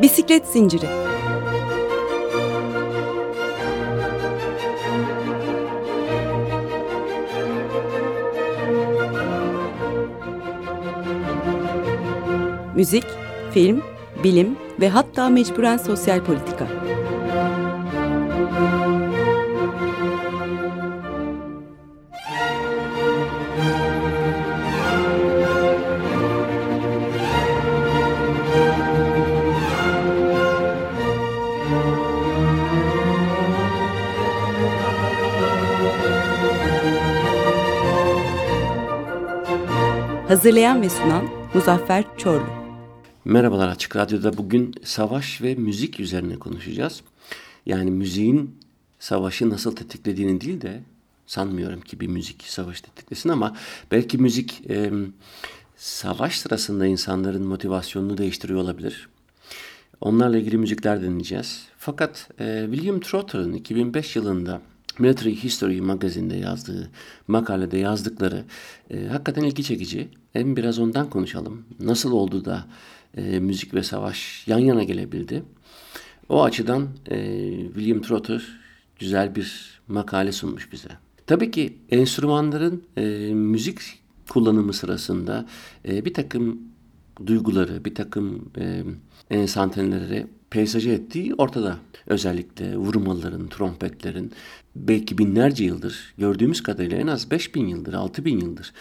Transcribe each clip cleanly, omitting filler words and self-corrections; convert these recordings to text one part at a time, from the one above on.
Bisiklet zinciri. Müzik, film, bilim ve hatta mecburen sosyal politika. Hazırlayan ve sunan Muzaffer Çorlu. Merhabalar, Açık Radyo'da bugün savaş ve müzik üzerine konuşacağız. Yani müziğin savaşı nasıl tetiklediğini değil de sanmıyorum ki bir müzik savaşı tetiklesin ama belki müzik savaş sırasında insanların motivasyonunu değiştiriyor olabilir. Onlarla ilgili müzikler dinleyeceğiz. Fakat William Trotter'ın 2005 yılında Military History magazinde yazdığı, makalede yazdıkları hakikaten ilgi çekici. Hem biraz ondan konuşalım. Nasıl oldu da müzik ve savaş yan yana gelebildi? O açıdan William Trotter güzel bir makale sunmuş bize. Tabii ki enstrümanların müzik kullanımı sırasında bir takım duyguları, bir takım enstantaneleri peysaja ettiği ortada. Özellikle vurmaların, trompetlerin belki binlerce yıldır, gördüğümüz kadarıyla en az 5000 yıldır, 6000 yıldır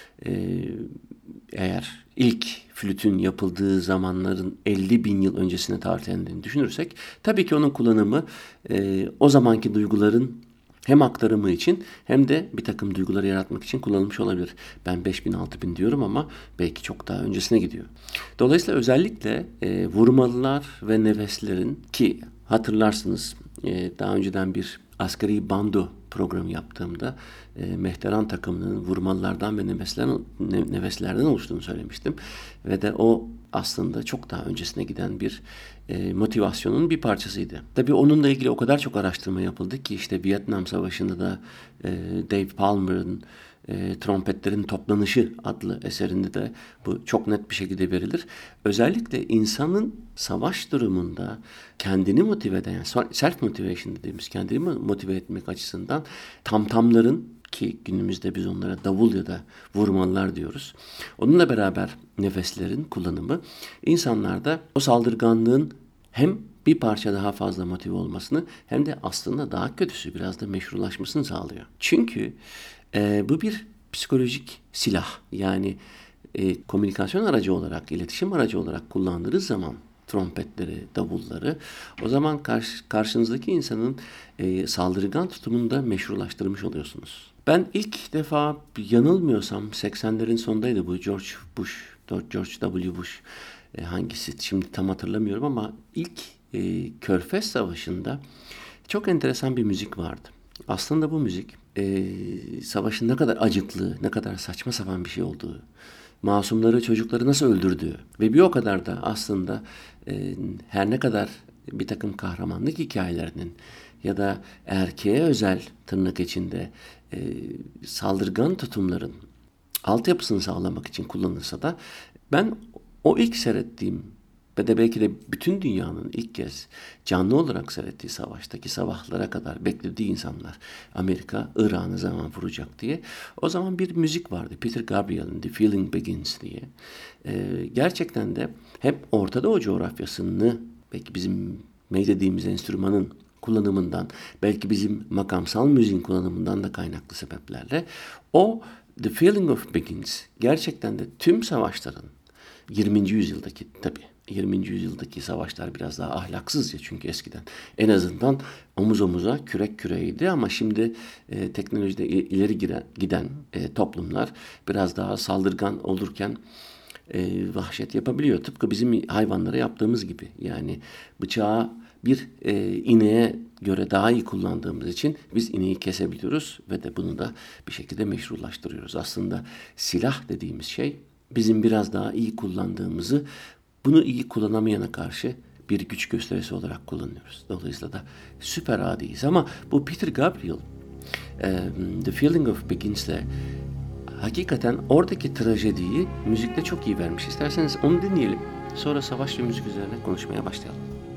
eğer ilk flütün yapıldığı zamanların 50 bin yıl öncesine tarihlendiğini düşünürsek tabii ki onun kullanımı o zamanki duyguların hem aktarımı için hem de bir takım duyguları yaratmak için kullanılmış olabilir. Ben 5000 6000 diyorum ama belki çok daha öncesine gidiyor. Dolayısıyla özellikle vurmalılar ve nefeslerin ki hatırlarsınız daha önceden bir askeri bando programı yaptığımda Mehteran takımının vurmalılardan ve nefeslerden oluştuğunu söylemiştim. Ve de o aslında çok daha öncesine giden bir motivasyonun bir parçasıydı. Tabii onunla ilgili o kadar çok araştırma yapıldı ki işte Vietnam Savaşı'nda da Dave Palmer'ın Trompetlerin Toplanışı adlı eserinde de bu çok net bir şekilde verilir. Özellikle insanın savaş durumunda kendini motive eden, yani self motivation dediğimiz kendini motive etmek açısından tamtamların ki günümüzde biz onlara davul ya da vurmalılar diyoruz. Onunla beraber nefeslerin kullanımı insanlarda o saldırganlığın hem bir parça daha fazla motive olmasını hem de aslında daha kötüsü biraz da meşrulaşmasını sağlıyor. Çünkü bu bir psikolojik silah. Yani komünikasyon aracı olarak, iletişim aracı olarak kullandığınız zaman trompetleri, davulları o zaman karşınızdaki insanın saldırgan tutumunu da meşrulaştırmış oluyorsunuz. Ben ilk defa yanılmıyorsam 80'lerin sonundaydı bu George W. Bush hangisi şimdi tam hatırlamıyorum ama ilk Körfez Savaşı'nda çok enteresan bir müzik vardı. Aslında bu müzik savaşın ne kadar acıklı, ne kadar saçma sapan bir şey olduğu, masumları, çocukları nasıl öldürdüğü ve bir o kadar da aslında her ne kadar bir takım kahramanlık hikayelerinin ya da erkeğe özel tırnak içinde saldırgan tutumların altyapısını sağlamak için kullanılsa da ben o ilk seyrettiğim ve de belki de bütün dünyanın ilk kez canlı olarak seyrettiği savaştaki sabahlara kadar beklediği insanlar Amerika İran'ı zaman vuracak diye. O zaman bir müzik vardı. Peter Gabriel'in The Feeling Begins diye. Gerçekten de hep Orta Doğu coğrafyasını belki bizim dediğimiz enstrümanın kullanımından belki bizim makamsal müziğin kullanımından da kaynaklı sebeplerle o The Feeling of Begins gerçekten de tüm savaşların 20. yüzyıldaki tabii 20. yüzyıldaki savaşlar biraz daha ahlaksızca çünkü eskiden en azından omuz omuza kürek küreğiydi ama şimdi teknolojide ileri giden toplumlar biraz daha saldırgan olurken vahşet yapabiliyor. Tıpkı bizim hayvanlara yaptığımız gibi yani bıçağı bir ineğe göre daha iyi kullandığımız için biz ineği kesebiliyoruz ve de bunu da bir şekilde meşrulaştırıyoruz. Aslında silah dediğimiz şey bizim biraz daha iyi kullandığımızı bunu iyi kullanamayana karşı bir güç gösterisi olarak kullanıyoruz. Dolayısıyla da süper adiyiz. Ama bu Peter Gabriel The Feeling of Begins'le hakikaten oradaki trajediyi müzikte çok iyi vermiş. İsterseniz onu dinleyelim. Sonra savaş ve müzik üzerine konuşmaya başlayalım.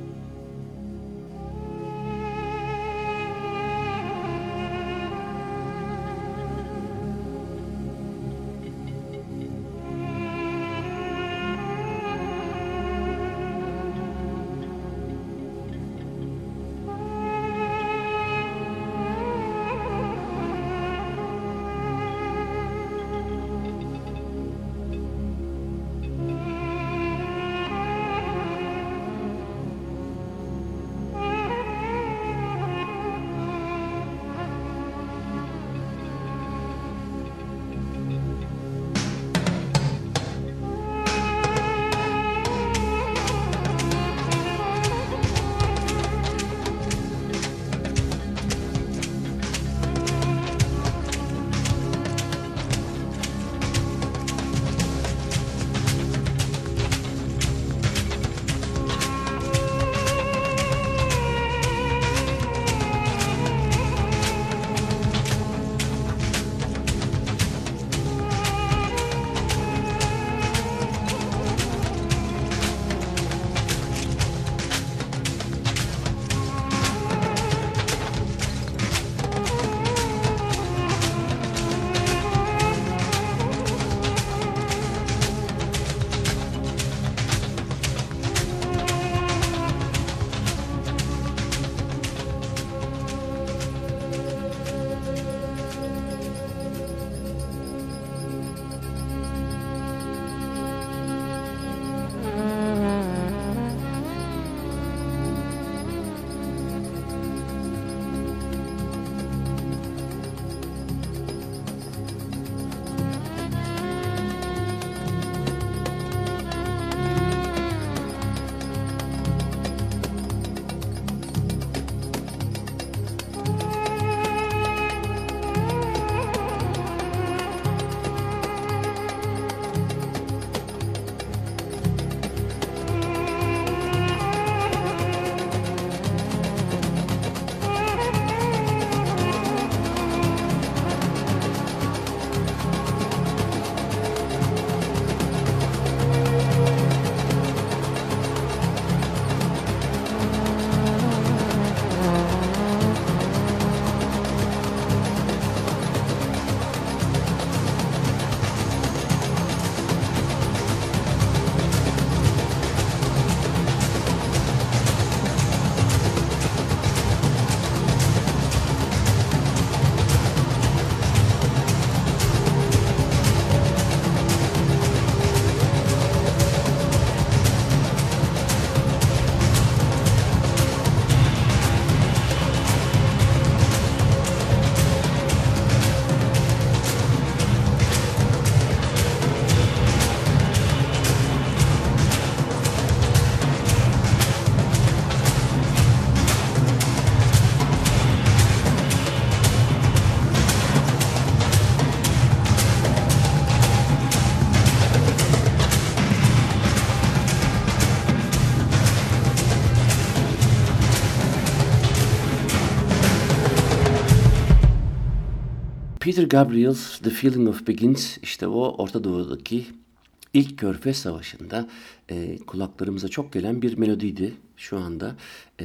Peter Gabriel's The Feeling of Begins, işte o Orta Doğu'daki ilk Körfez Savaşı'nda kulaklarımıza çok gelen bir melodiydi. Şu anda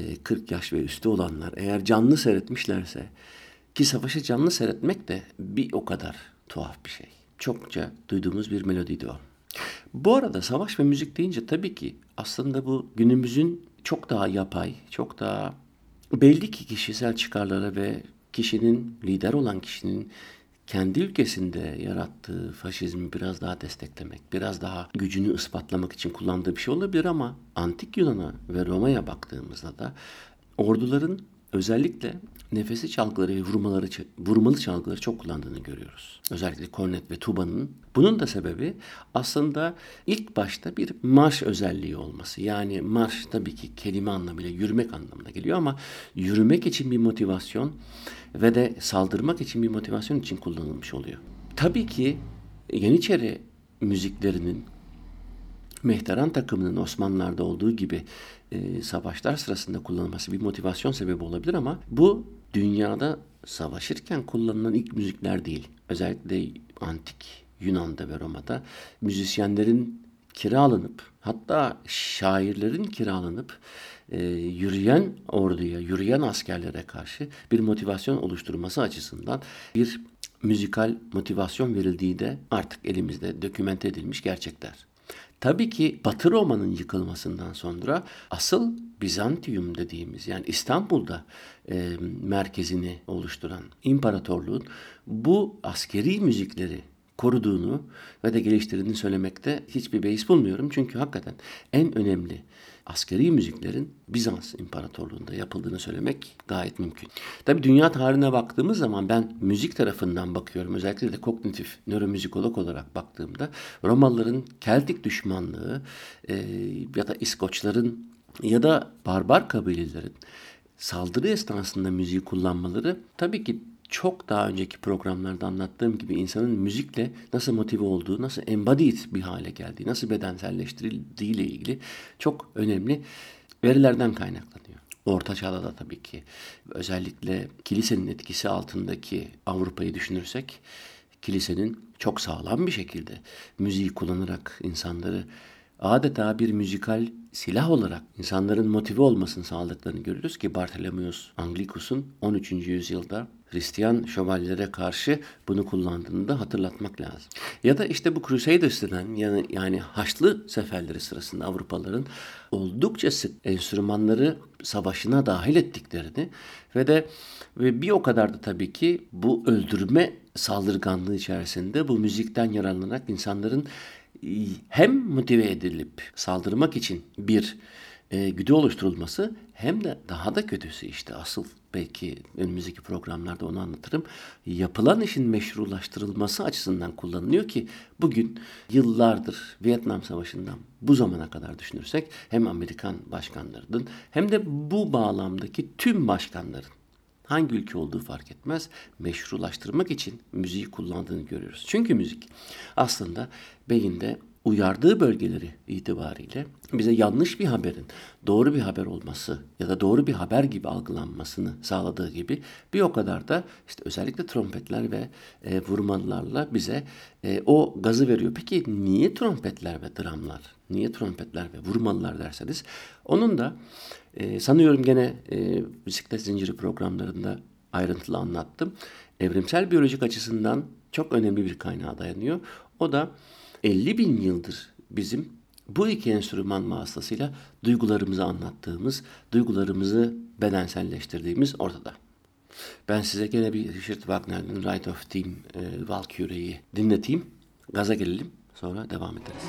40 yaş ve üstü olanlar eğer canlı seyretmişlerse, ki savaşı canlı seyretmek de bir o kadar tuhaf bir şey. Çokça duyduğumuz bir melodiydi o. Bu arada savaş ve müzik deyince tabii ki aslında bu günümüzün çok daha yapay, çok daha belli ki kişisel çıkarlara ve lider olan kişinin kendi ülkesinde yarattığı faşizmi biraz daha desteklemek, biraz daha gücünü ispatlamak için kullandığı bir şey olabilir ama Antik Yunan'a ve Roma'ya baktığımızda da orduların özellikle nefesi çalgıları ve vurmalı çalgıları çok kullandığını görüyoruz. Özellikle kornet ve tubanın. Bunun da sebebi aslında ilk başta bir marş özelliği olması. Yani marş tabii ki kelime anlamıyla yürümek anlamına geliyor ama yürümek için bir motivasyon ve de saldırmak için bir motivasyon için kullanılmış oluyor. Tabii ki Yeniçeri müziklerinin Mehteran takımının Osmanlılar'da olduğu gibi savaşlar sırasında kullanılması bir motivasyon sebebi olabilir ama bu dünyada savaşırken kullanılan ilk müzikler değil. Özellikle antik Yunan'da ve Roma'da müzisyenlerin kiralanıp, hatta şairlerin kiralanıp yürüyen orduya, yürüyen askerlere karşı bir motivasyon oluşturması açısından bir müzikal motivasyon verildiği de artık elimizde dokümente edilmiş gerçekler. Tabii ki Batı Roma'nın yıkılmasından sonra asıl Bizantium dediğimiz, yani İstanbul'da merkezini oluşturan imparatorluğun bu askeri müzikleri koruduğunu ve de geliştirdiğini söylemekte hiçbir beis bulmuyorum. Çünkü hakikaten en önemli askeri müziklerin Bizans İmparatorluğu'nda yapıldığını söylemek gayet mümkün. Tabii dünya tarihine baktığımız zaman ben müzik tarafından bakıyorum. Özellikle de kognitif nöromüzikolog olarak baktığımda Romalıların Keltik düşmanlığı ya da İskoçların ya da barbar kabilelerin saldırı esnasında müziği kullanmaları tabii ki çok daha önceki programlarda anlattığım gibi insanın müzikle nasıl motive olduğu, nasıl embodied bir hale geldiği, nasıl bedenselleştirildiği ile ilgili çok önemli verilerden kaynaklanıyor. Orta Çağ'da da tabii ki özellikle kilisenin etkisi altındaki Avrupa'yı düşünürsek kilisenin çok sağlam bir şekilde müziği kullanarak insanları adeta bir müzikal silah olarak insanların motive olmasını sağladıklarını görürüz ki Bartholomeus Anglicus'un 13. yüzyılda Hristiyan şövalyelere karşı bunu kullandığını da hatırlatmak lazım. Ya da işte bu Crusaders denen yani Haçlı seferleri sırasında Avrupalıların oldukça sık enstrümanları savaşına dahil ettiklerini ve bir o kadar da tabii ki bu öldürme saldırganlığı içerisinde bu müzikten yararlanarak insanların hem motive edilip saldırmak için bir güdü oluşturulması hem de daha da kötüsü işte asıl belki önümüzdeki programlarda onu anlatırım. Yapılan işin meşrulaştırılması açısından kullanılıyor ki bugün yıllardır Vietnam Savaşı'ndan bu zamana kadar düşünürsek hem Amerikan başkanlarının hem de bu bağlamdaki tüm başkanların hangi ülke olduğu fark etmez, meşrulaştırmak için müziği kullandığını görüyoruz. Çünkü müzik aslında beyinde uyardığı bölgeleri itibariyle bize yanlış bir haberin doğru bir haber olması ya da doğru bir haber gibi algılanmasını sağladığı gibi bir o kadar da işte özellikle trompetler ve vurmalılarla bize o gazı veriyor. Peki niye trompetler ve dramlar, niye trompetler ve vurmalılar derseniz onun da sanıyorum gene bisiklet zinciri programlarında ayrıntılı anlattım. Evrimsel biyolojik açısından çok önemli bir kaynağa dayanıyor. O da 50 bin yıldır bizim bu iki enstrüman vasıtasıyla duygularımızı anlattığımız, duygularımızı bedenselleştirdiğimiz ortada. Ben size gene bir Richard Wagner'in Rite of Theme Valkyrie'yi dinleteyim. Gaza gelelim, sonra devam ederiz.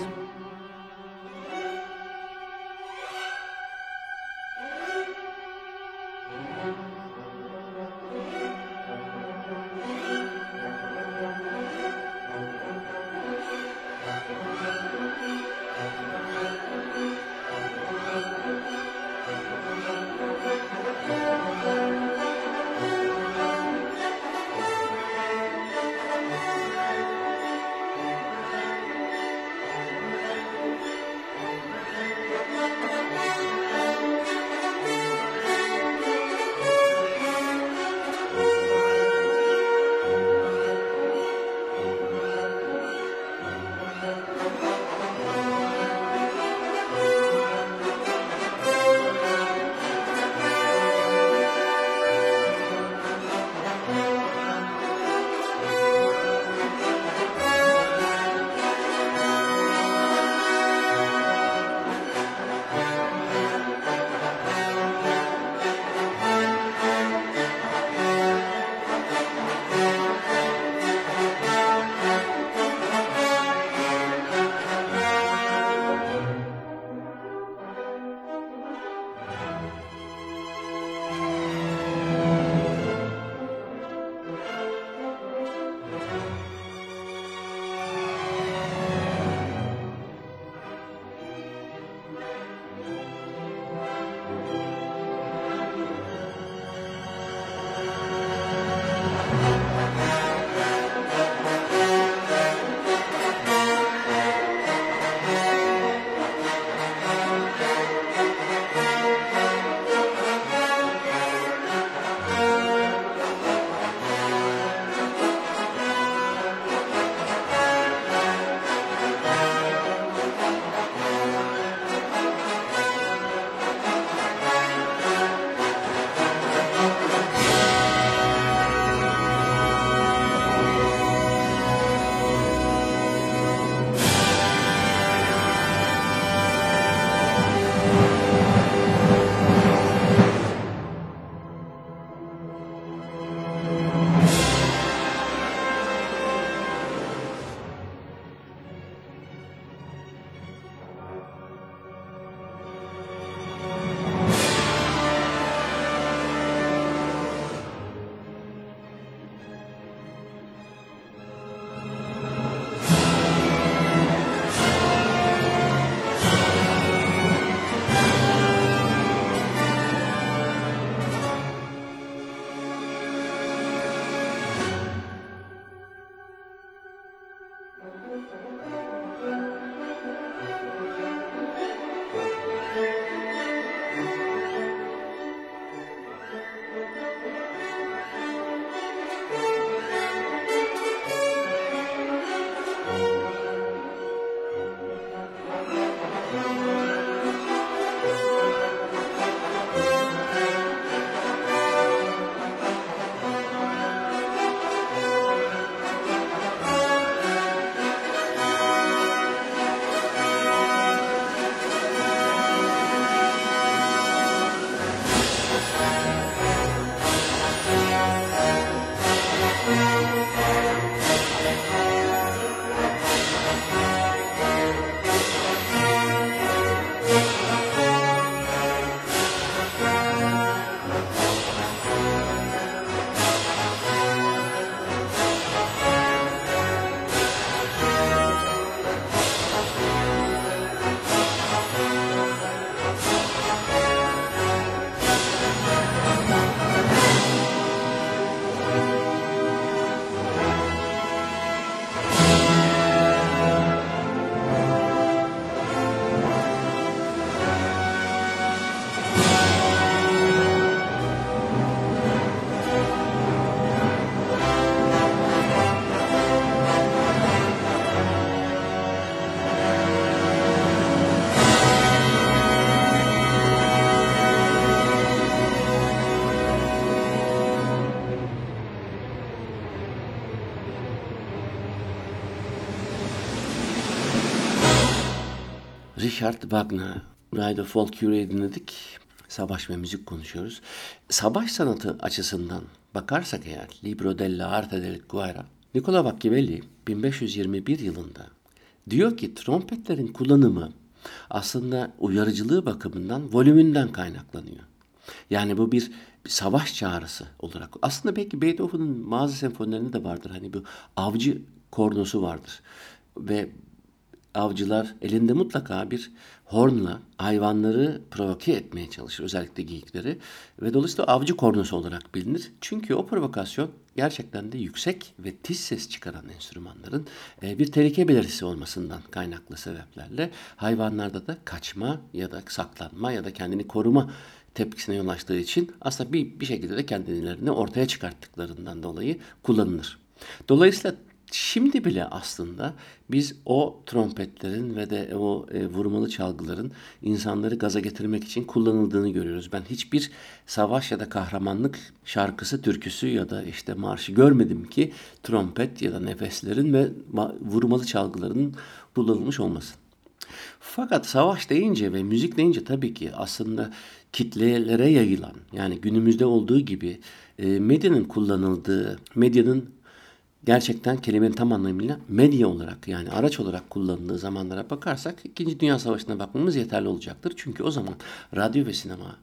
Richard Wagner, Ride of Valkyrie dinledik. Savaş ve müzik konuşuyoruz. Savaş sanatı açısından bakarsak eğer, Libro della Arte del Guerra, Nicola Machiavelli 1521 yılında diyor ki trompetlerin kullanımı aslında uyarıcılığı bakımından volümünden kaynaklanıyor. Yani bu bir savaş çağrısı olarak. Aslında belki Beethoven'ın bazı senfonilerinde de vardır. Hani bu avcı kornosu vardır. Ve avcılar elinde mutlaka bir hornla hayvanları provoke etmeye çalışır. Özellikle geyikleri. Ve dolayısıyla avcı kornosu olarak bilinir. Çünkü o provokasyon gerçekten de yüksek ve tiz ses çıkaran enstrümanların bir tehlike belirtisi olmasından kaynaklı sebeplerle hayvanlarda da kaçma ya da saklanma ya da kendini koruma tepkisine yol açtığı için aslında bir şekilde de kendilerini ortaya çıkarttıklarından dolayı kullanılır. Dolayısıyla şimdi bile aslında biz o trompetlerin ve de o vurmalı çalgıların insanları gaza getirmek için kullanıldığını görüyoruz. Ben hiçbir savaş ya da kahramanlık şarkısı, türküsü ya da işte marşı görmedim ki trompet ya da nefeslerin ve vurmalı çalgıların kullanılmış olmasın. Fakat savaş deyince ve müzik deyince tabii ki aslında kitlelere yayılan, yani günümüzde olduğu gibi medyanın kullanıldığı, medyanın gerçekten kelimenin tam anlamıyla medya olarak, yani araç olarak kullanıldığı zamanlara bakarsak 2. Dünya Savaşı'na bakmamız yeterli olacaktır. Çünkü o zaman radyo ve sinema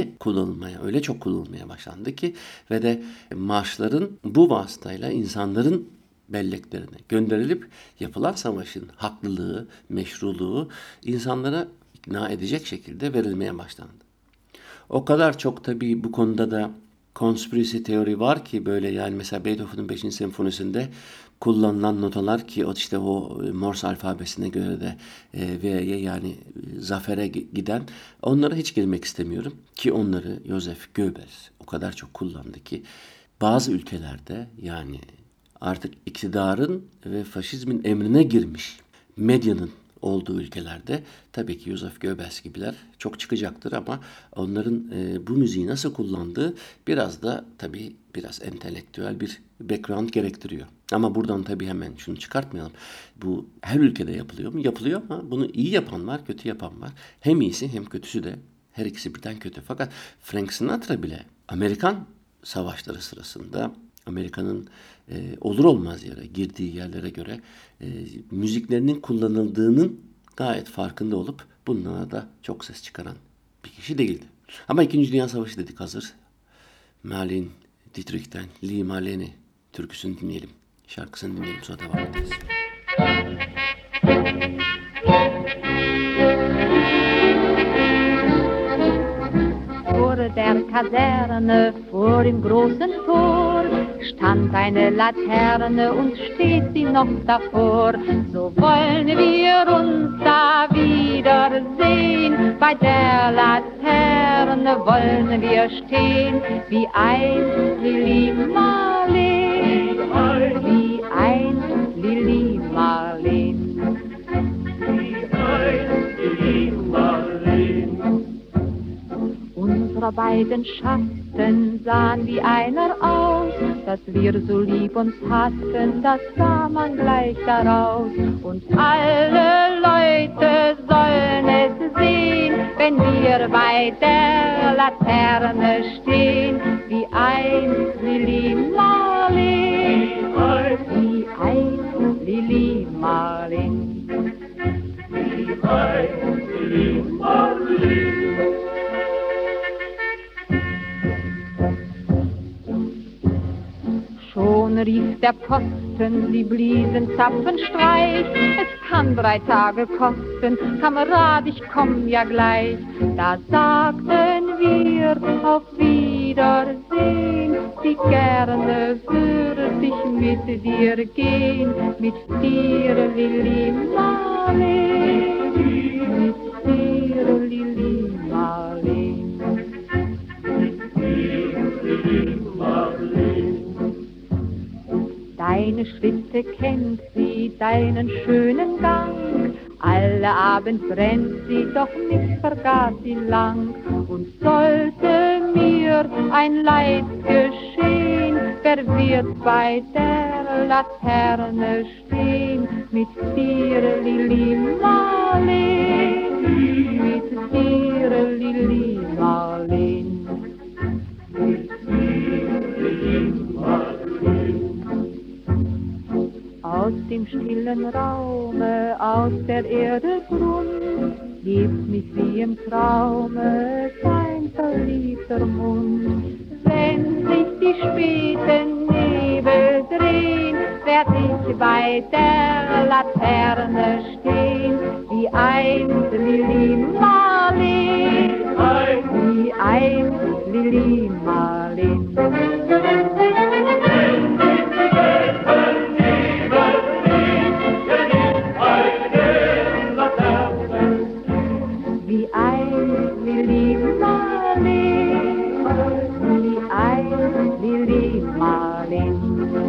öyle çok kullanılmaya başlandı ki ve de marşların bu vasıtayla insanların belleklerine gönderilip yapılan savaşın haklılığı, meşruluğu insanlara ikna edecek şekilde verilmeye başlandı. O kadar çok tabii bu konuda da conspiracy teori var ki böyle, yani mesela Beethoven'ın 5. senfonisinde kullanılan notalar ki işte o Morse alfabesine göre de V'ye, yani zafere giden, onlara hiç girmek istemiyorum ki onları Joseph Goebbels o kadar çok kullandı ki bazı ülkelerde, yani artık iktidarın ve faşizmin emrine girmiş medyanın olduğu ülkelerde tabii ki Joseph Goebbels gibiler çok çıkacaktır ama onların bu müziği nasıl kullandığı biraz entelektüel bir background gerektiriyor. Ama buradan tabii hemen şunu çıkartmayalım. Bu her ülkede yapılıyor mu? Yapılıyor ama bunu iyi yapan var, kötü yapan var. Hem iyisi hem kötüsü de, her ikisi birden kötü. Fakat Frank Sinatra bile Amerikan savaşları sırasında Amerika'nın olur olmaz yere, girdiği yerlere göre müziklerinin kullanıldığının gayet farkında olup bunlara da çok ses çıkaran bir kişi değildi. Ama 2. Dünya Savaşı dedik hazır. Marlene Dietrich'ten Lee Marlene türküsünü dinleyelim. Şarkısını dinleyelim, sonra devam ederiz. Vor der Kaserne, vor dem großen Tor, stand eine Laterne und steht sie noch davor. So wollen wir uns da wiedersehen, bei der Laterne wollen wir stehen, wie einst Lili Marleen, wie einst Lili Marleen. Unsere beiden Schatten sahen wie einer aus, dass wir so lieb uns hatten, das sah man gleich daraus. Und alle Leute sollen es sehen, wenn wir bei der Laterne stehen, wie einst Lili Marleen, wie einst Lili Marleen, wie einst Lili Marleen. Schon rief der Posten, sie bliesen Zapfenstreich. Es kann 3 Tage kosten, Kamerad, ich komm ja gleich. Da sagten wir auf Wiedersehen, wie gerne würde ich mit dir gehen, mit dir, Lili Marleen, mit dir, Lili Marleen, mit dir, Lili Marleen. Deine Schritte kennt sie, deinen schönen Gang. Alle Abend brennt sie, doch nicht vergaß sie lang. Und sollte mir ein Leid geschehen, wer wird bei der Laterne stehen? Mit dir, Lili Marleen, mit dir, Lili Marleen. Aus dem stillen Raume, aus der Erde Grund, gibt mich wie im Traume sein verliebter Mund. Wenn sich die späten Nebel drehen, werd ich bei der Laterne stehen, wie einst Lili Marleen, wie einst Lili Marleen. Wie einst Lili Marleen, wie einst Lili Marleen.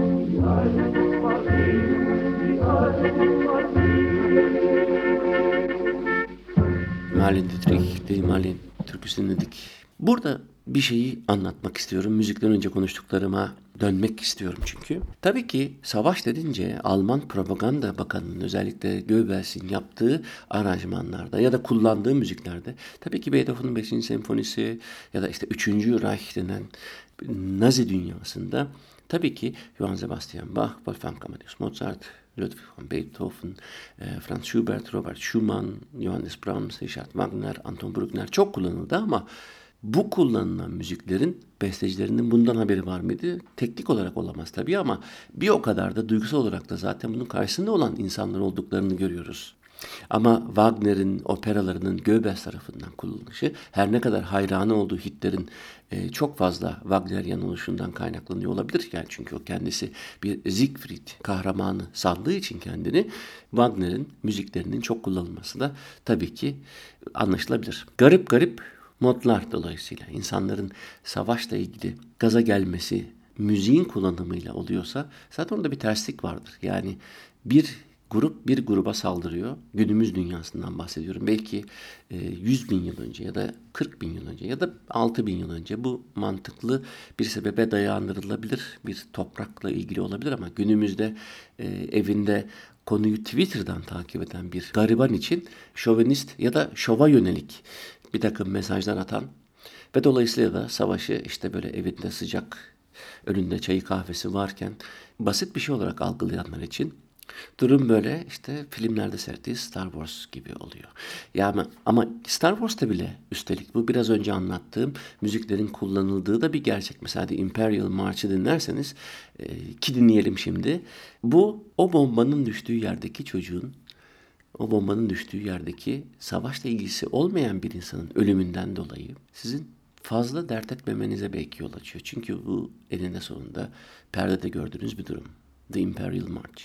Marlene Dietrich, Lili Marleen türküsünü dinledik. Burada bir şeyi anlatmak istiyorum. Müzikten önce konuştuklarıma dönmek istiyorum çünkü. Tabii ki savaş dedince Alman Propaganda Bakanı'nın özellikle Goebbels'in yaptığı aranjmanlarda ya da kullandığı müziklerde tabii ki Beethoven'ın 5. senfonisi ya da işte 3. Reich denen Nazi dünyasında tabii ki Johann Sebastian Bach, Wolfgang Amadeus Mozart, Ludwig van Beethoven, Franz Schubert, Robert Schumann, Johannes Brahms, Richard Wagner, Anton Bruckner çok kullanıldı ama bu kullanılan müziklerin bestecilerinin bundan haberi var mıydı? Teknik olarak olamaz tabii ama bir o kadar da duygusal olarak da zaten bunun karşısında olan insanlar olduklarını görüyoruz. Ama Wagner'in operalarının Goebbels tarafından kullanılışı her ne kadar hayranı olduğu Hitler'in çok fazla Wagnerian oluşundan kaynaklanıyor olabilir. Yani çünkü o kendisi bir Siegfried kahramanı sandığı için kendini Wagner'in müziklerinin çok kullanılması da tabii ki anlaşılabilir. Garip garip modlar dolayısıyla insanların savaşla ilgili gaza gelmesi müziğin kullanımıyla oluyorsa zaten orada bir terslik vardır. Yani bir grup bir gruba saldırıyor. Günümüz dünyasından bahsediyorum. Belki 100 bin yıl önce ya da 40 bin yıl önce ya da 6 bin yıl önce bu mantıklı bir sebebe dayandırılabilir. Bir toprakla ilgili olabilir ama günümüzde evinde konuyu Twitter'dan takip eden bir gariban için şovenist ya da şova yönelik bir takım mesajlar atan ve dolayısıyla da savaşı işte böyle evinde sıcak önünde çayı kahvesi varken basit bir şey olarak algılayanlar için durum böyle işte filmlerde seyrettiği Star Wars gibi oluyor. Yani ama Star Wars'ta bile üstelik bu biraz önce anlattığım müziklerin kullanıldığı da bir gerçek. Mesela The Imperial March'ı dinlerseniz ki dinleyelim şimdi. Bu o bombanın düştüğü yerdeki çocuğun o bombanın düştüğü yerdeki savaşla ilgisi olmayan bir insanın ölümünden dolayı sizin fazla dert etmemenize belki yol açıyor. Çünkü bu eninde sonunda perdede gördüğünüz bir durum. The Imperial March.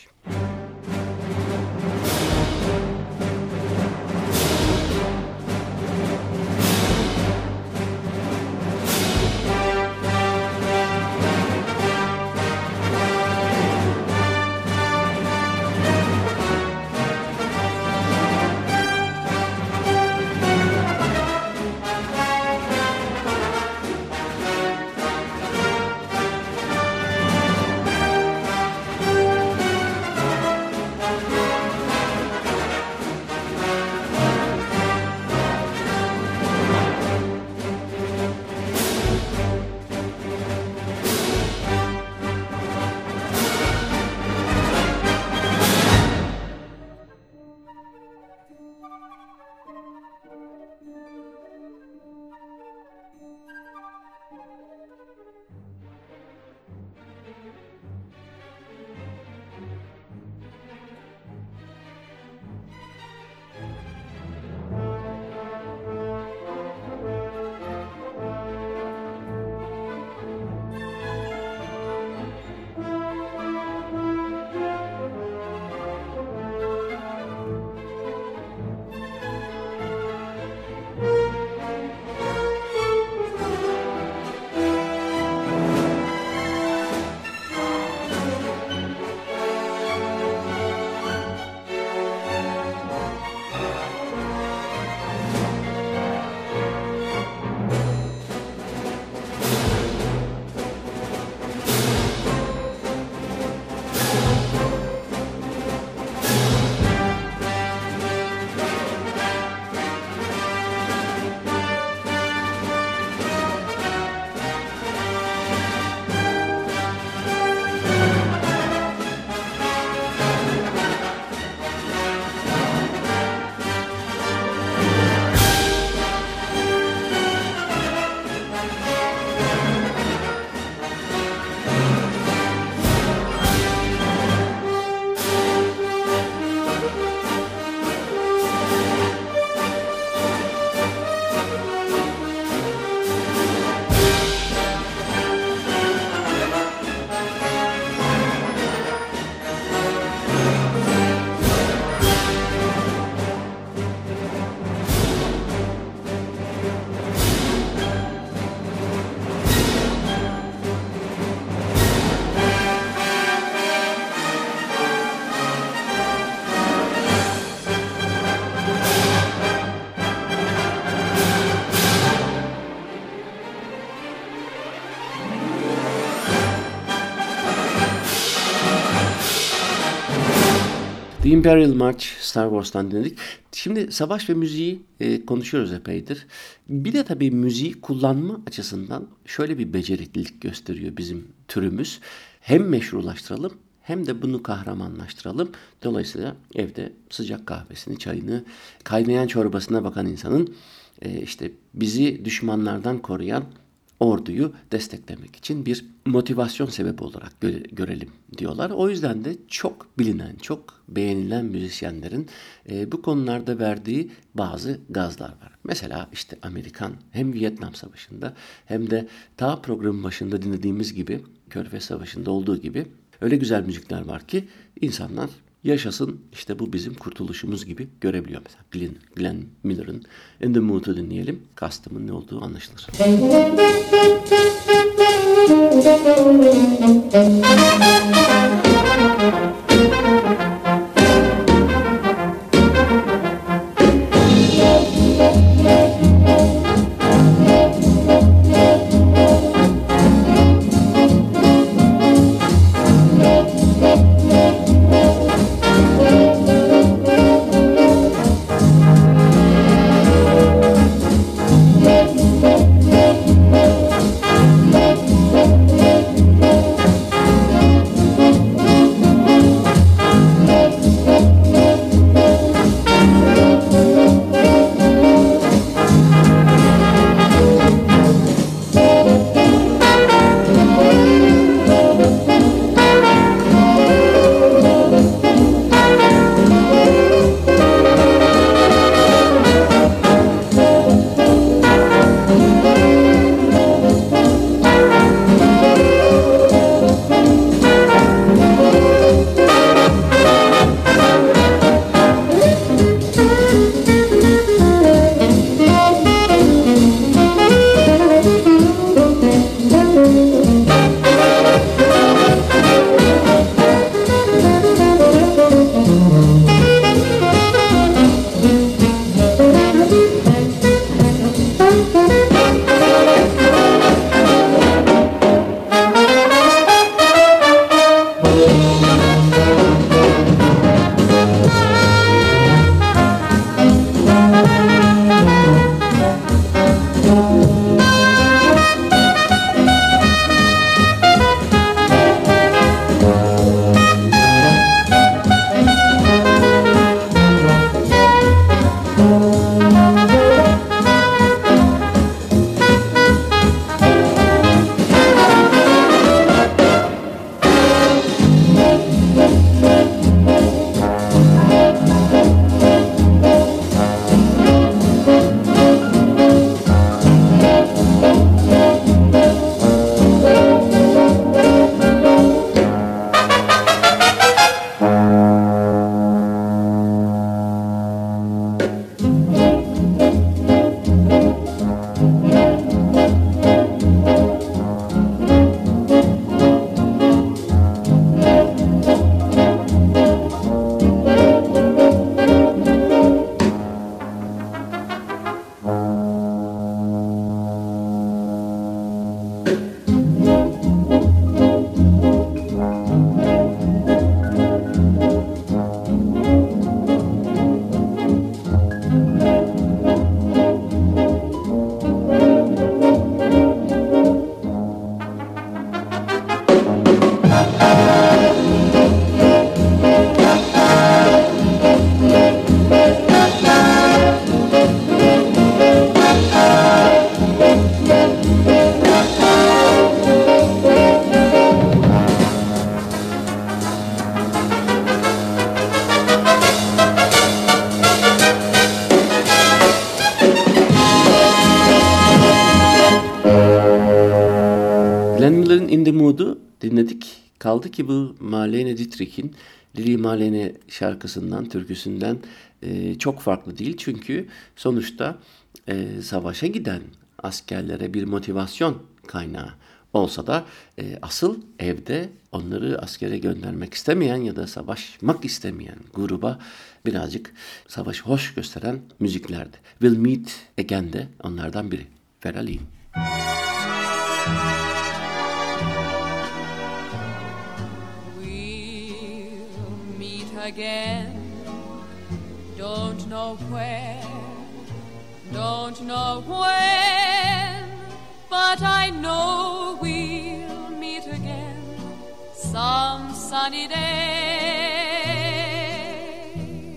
The Imperial March Star Wars'tan dinledik. Şimdi savaş ve müziği konuşuyoruz epeydir. Bir de tabii müziği kullanma açısından şöyle bir beceriklilik gösteriyor bizim türümüz. Hem meşrulaştıralım hem de bunu kahramanlaştıralım. Dolayısıyla evde sıcak kahvesini, çayını, kaynayan çorbasına bakan insanın işte bizi düşmanlardan koruyan orduyu desteklemek için bir motivasyon sebebi olarak görelim diyorlar. O yüzden de çok bilinen, çok beğenilen müzisyenlerin bu konularda verdiği bazı gazlar var. Mesela işte Amerikan hem Vietnam Savaşı'nda hem de ta programın başında dinlediğimiz gibi Körfez Savaşı'nda olduğu gibi öyle güzel müzikler var ki insanlar yaşasın işte bu bizim kurtuluşumuz gibi görebiliyor. Mesela Glenn Miller'ın In the Mood'u dinleyelim. Kastımın ne olduğu anlaşılır. Glenn Miller'ın In the Mood'u dinledik. Kaldı ki bu Marlene Dietrich'in Lili Marlene şarkısından, türküsünden çok farklı değil. Çünkü sonuçta savaşa giden askerlere bir motivasyon kaynağı olsa da asıl evde onları askere göndermek istemeyen ya da savaşmak istemeyen gruba birazcık savaşı hoş gösteren müziklerdi. We'll Meet Again de onlardan biri. Vera Lynn. We'll meet again. Don't know where, don't know when, but I know we'll meet again some sunny day.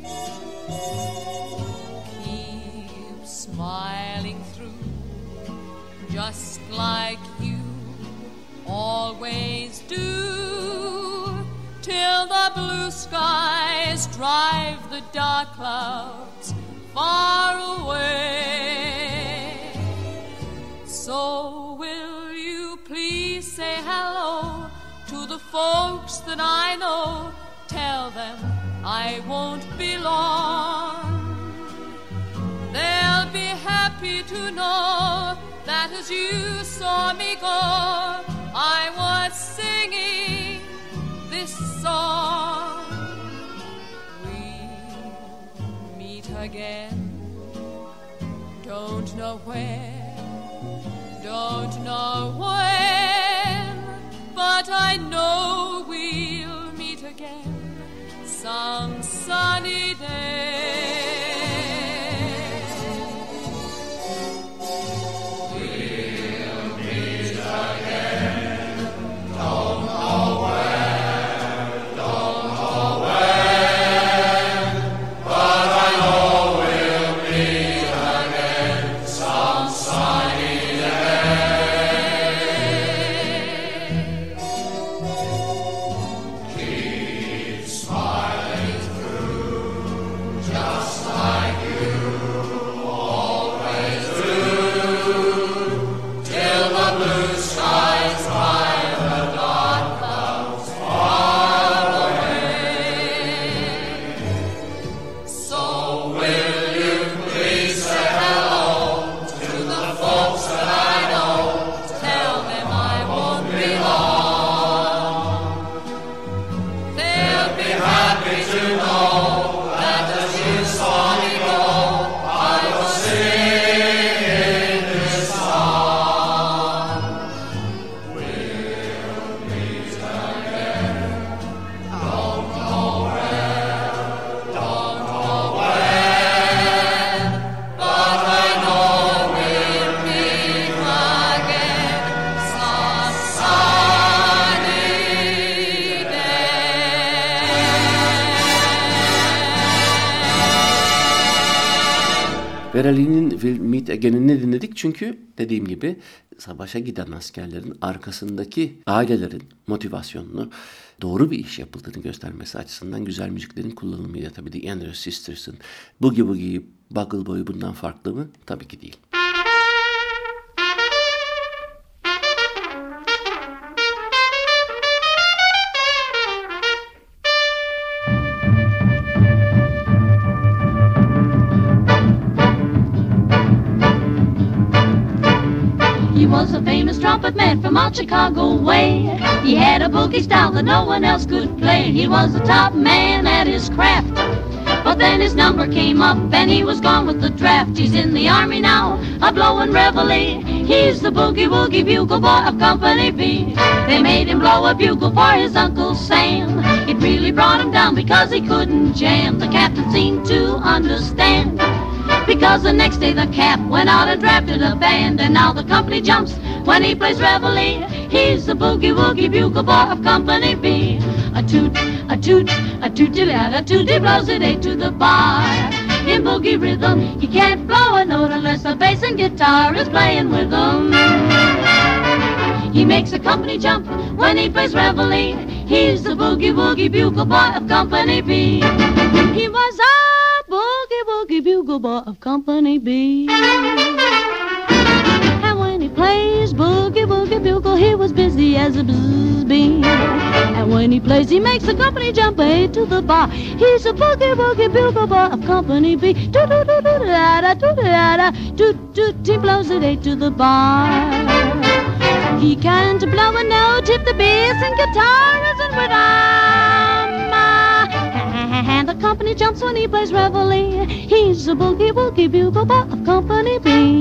Keep smiling through, just like you always do, till the blue skies drive the dark clouds far away. So will you please say hello to the folks that I know? Tell them I won't be long. They'll be happy to know that as you saw me go, I was singing this song. We'll meet again. Don't know where, don't know when, but I know we'll meet again some sunny day. We'll meet again. Don't know where, don't know when, but I know we'll meet again some sunny day. Keep smiling through, just like you always do, till the blue skies drive the dark clouds far away. So will you please say hello to the folks that I know? Tell them I won't be long. They'll be happy to know that as you saw me go, I was singing this song. We'll meet again. Don't know where, don't know when, but I know we'll meet again some sunny day. Vera Lee'nin Will Meet Again'ini dinledik çünkü dediğim gibi savaşa giden askerlerin arkasındaki ailelerin motivasyonunu, doğru bir iş yapıldığını göstermesi açısından güzel müziklerin kullanılmıyla. Tabii The Andrews Sisters'ın Boogie Woogie, Bugle Boy bundan farklı mı? Tabii ki değil. He was a famous trumpet man from out Chicago way. He had a boogie style that no one else could play. He was the top man at his craft. But then his number came up and he was gone with the draft. He's in the army now, a blowin' reveille. He's the boogie woogie bugle boy of Company B. They made him blow a bugle for his Uncle Sam. It really brought him down because he couldn't jam. The captain seemed to understand, because the next day the cap went out and drafted a band. And now the company jumps when he plays reveille. He's the boogie woogie bugle boy of Company B. A toot, a toot, a tooty-lad, a tooty blows it eight to the bar. In boogie rhythm, he can't blow a note unless the bass and guitar is playing with him. He makes a company jump when he plays reveille. He's the boogie woogie bugle boy of Company B. He was a boogie woogie bugle boy of Company B. And when he plays boogie woogie bugle, he was busy as a bzzz bee. And when he plays, he makes the company jump eight to the bar. He's a boogie woogie bugle boy of Company B. Do do do do da da do da da do do. He blows it eight to the bar. He can't blow a note if the bass and guitar isn't with him. And the company jumps when he plays reveille. He's a boogie woogie bugle boy of Company B.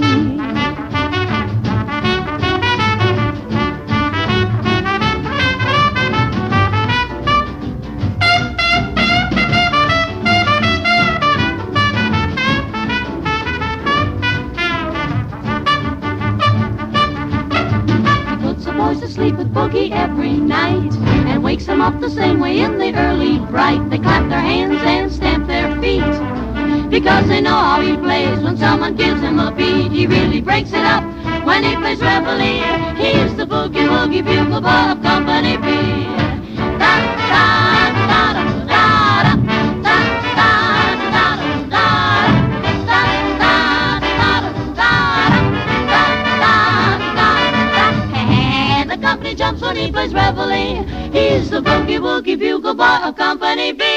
off the same way in the early bright. They clap their hands and stamp their feet, because they know how he plays when someone gives him a beat. He really breaks it up when he plays reveille. He's the boogie woogie bugle boy of Company B. Da da da da da da da da da da da. The company jumps when he plays reveille. He's the boogie woogie bugle boy of Company B.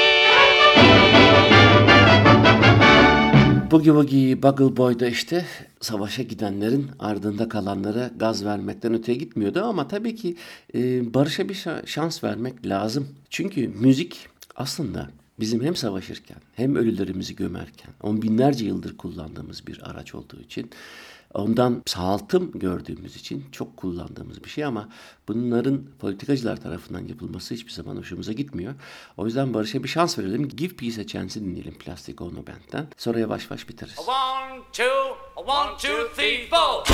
Boogie Woogie Bugle Boy da işte savaşa gidenlerin ardında kalanlara gaz vermekten öteye gitmiyordu. Ama tabii ki barışa bir şans vermek lazım. Çünkü müzik aslında bizim hem savaşırken hem ölülerimizi gömerken on binlerce yıldır kullandığımız bir araç olduğu için, ondan sağaltım gördüğümüz için çok kullandığımız bir şey, ama bunların politikacılar tarafından yapılması hiçbir zaman hoşumuza gitmiyor. O yüzden barışa bir şans verelim. Give Peace a Chance'i dinleyelim Plastic Ono Band'den. Sonra yavaş yavaş biteriz. 1, 2, 1, 2, 3, 4.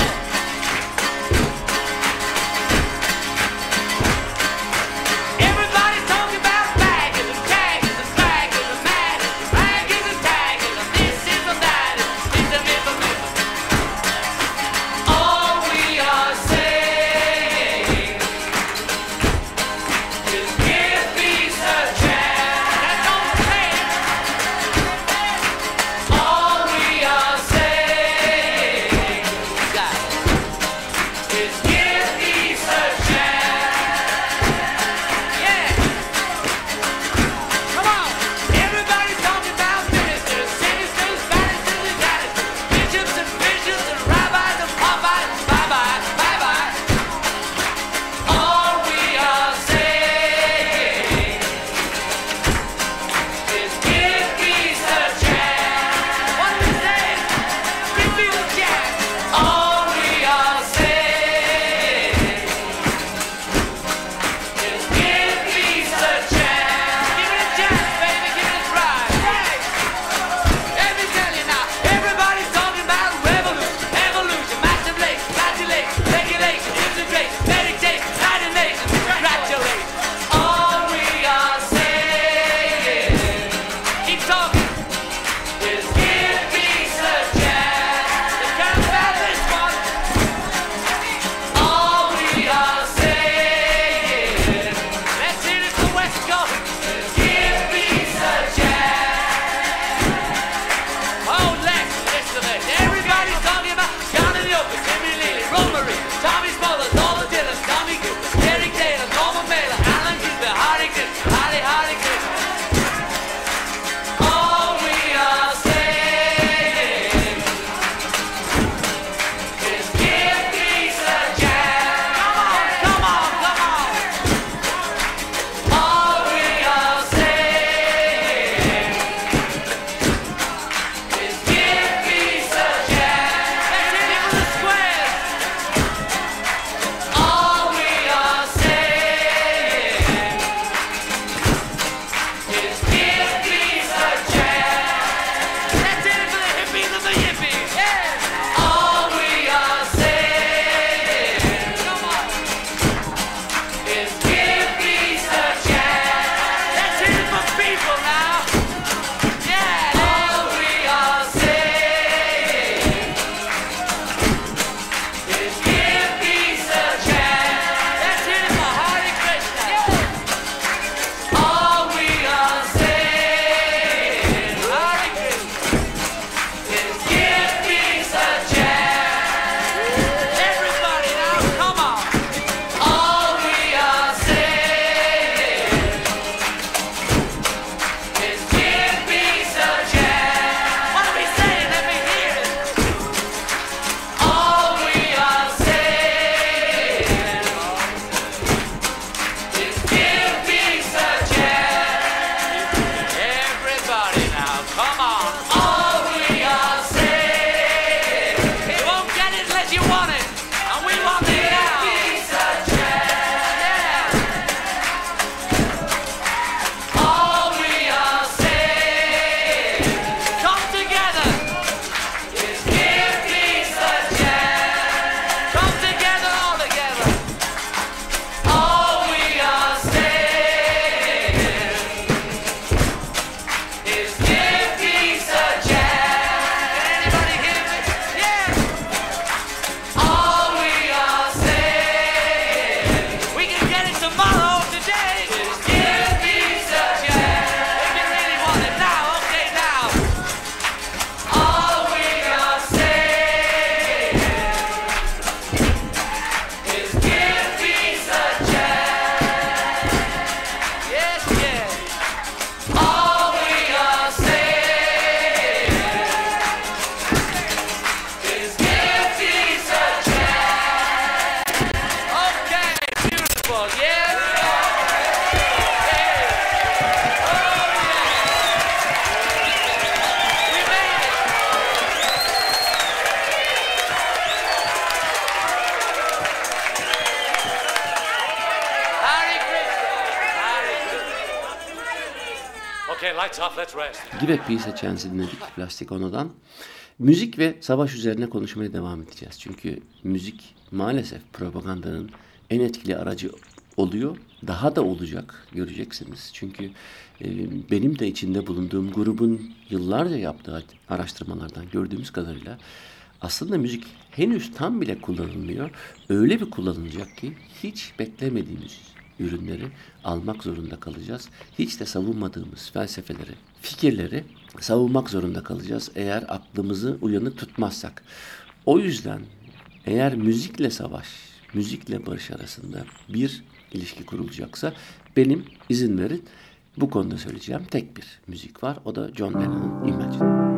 Okay, lights off, let's rest. Give a Peace a Chance'i dinledik Plastik Ono'dan. Müzik ve savaş üzerine konuşmaya devam edeceğiz. Çünkü müzik maalesef propagandanın en etkili aracı oluyor. Daha da olacak, göreceksiniz. Çünkü benim de içinde bulunduğum grubun yıllarca yaptığı araştırmalardan gördüğümüz kadarıyla aslında müzik henüz tam bile kullanılmıyor. Öyle bir kullanılacak ki hiç beklemediğimiz ürünleri almak zorunda kalacağız. Hiç de savunmadığımız felsefeleri, fikirleri savunmak zorunda kalacağız eğer aklımızı uyanık tutmazsak. O yüzden eğer müzikle savaş, müzikle barış arasında bir ilişki kurulacaksa benim, izin verin, bu konuda söyleyeceğim tek bir müzik var. O da John Lennon'ın Imagine.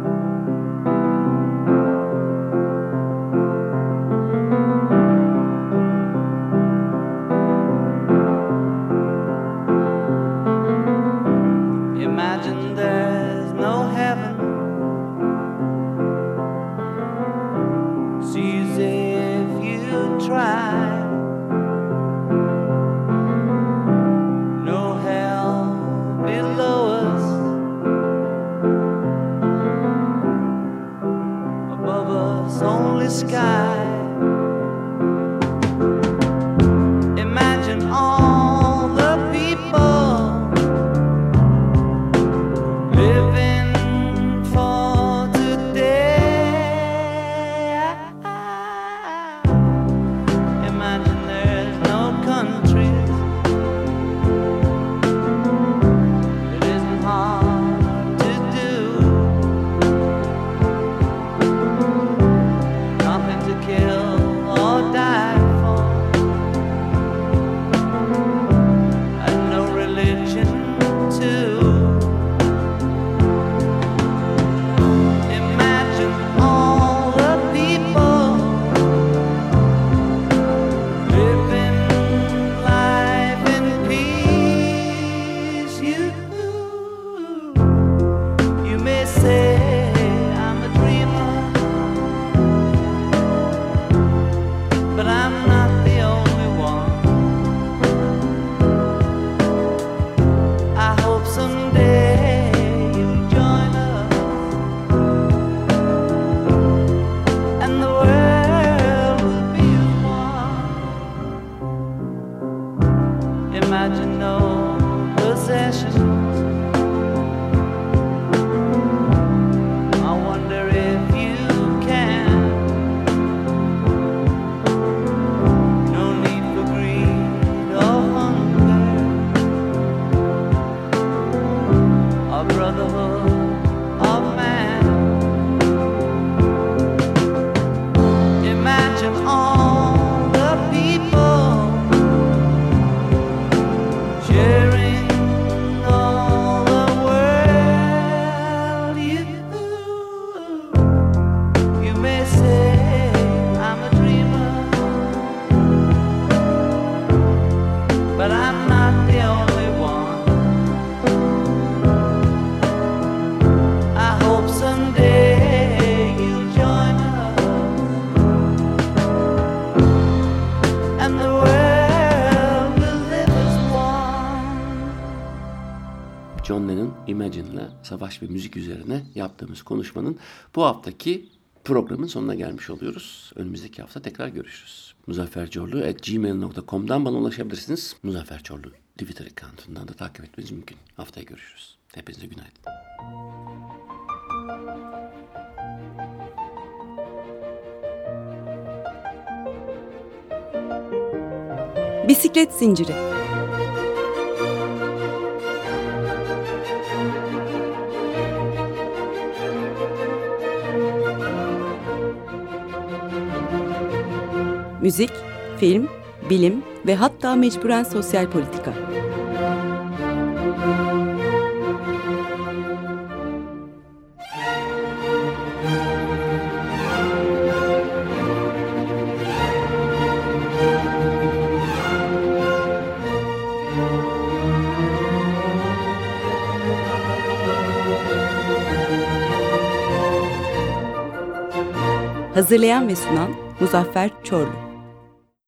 John Lennon Imagine'la savaş ve müzik üzerine yaptığımız konuşmanın bu haftaki programın sonuna gelmiş oluyoruz. Önümüzdeki hafta tekrar görüşürüz. muzaffercorlu@gmail.com'dan bana ulaşabilirsiniz. Muzaffer Çorlu Twitter account'undan da takip etmeniz mümkün. Haftaya görüşürüz. Hepinize günaydın. Bisiklet zinciri. Müzik, film, bilim ve hatta mecburen sosyal politika. Hazırlayan ve sunan Muzaffer Çorlu.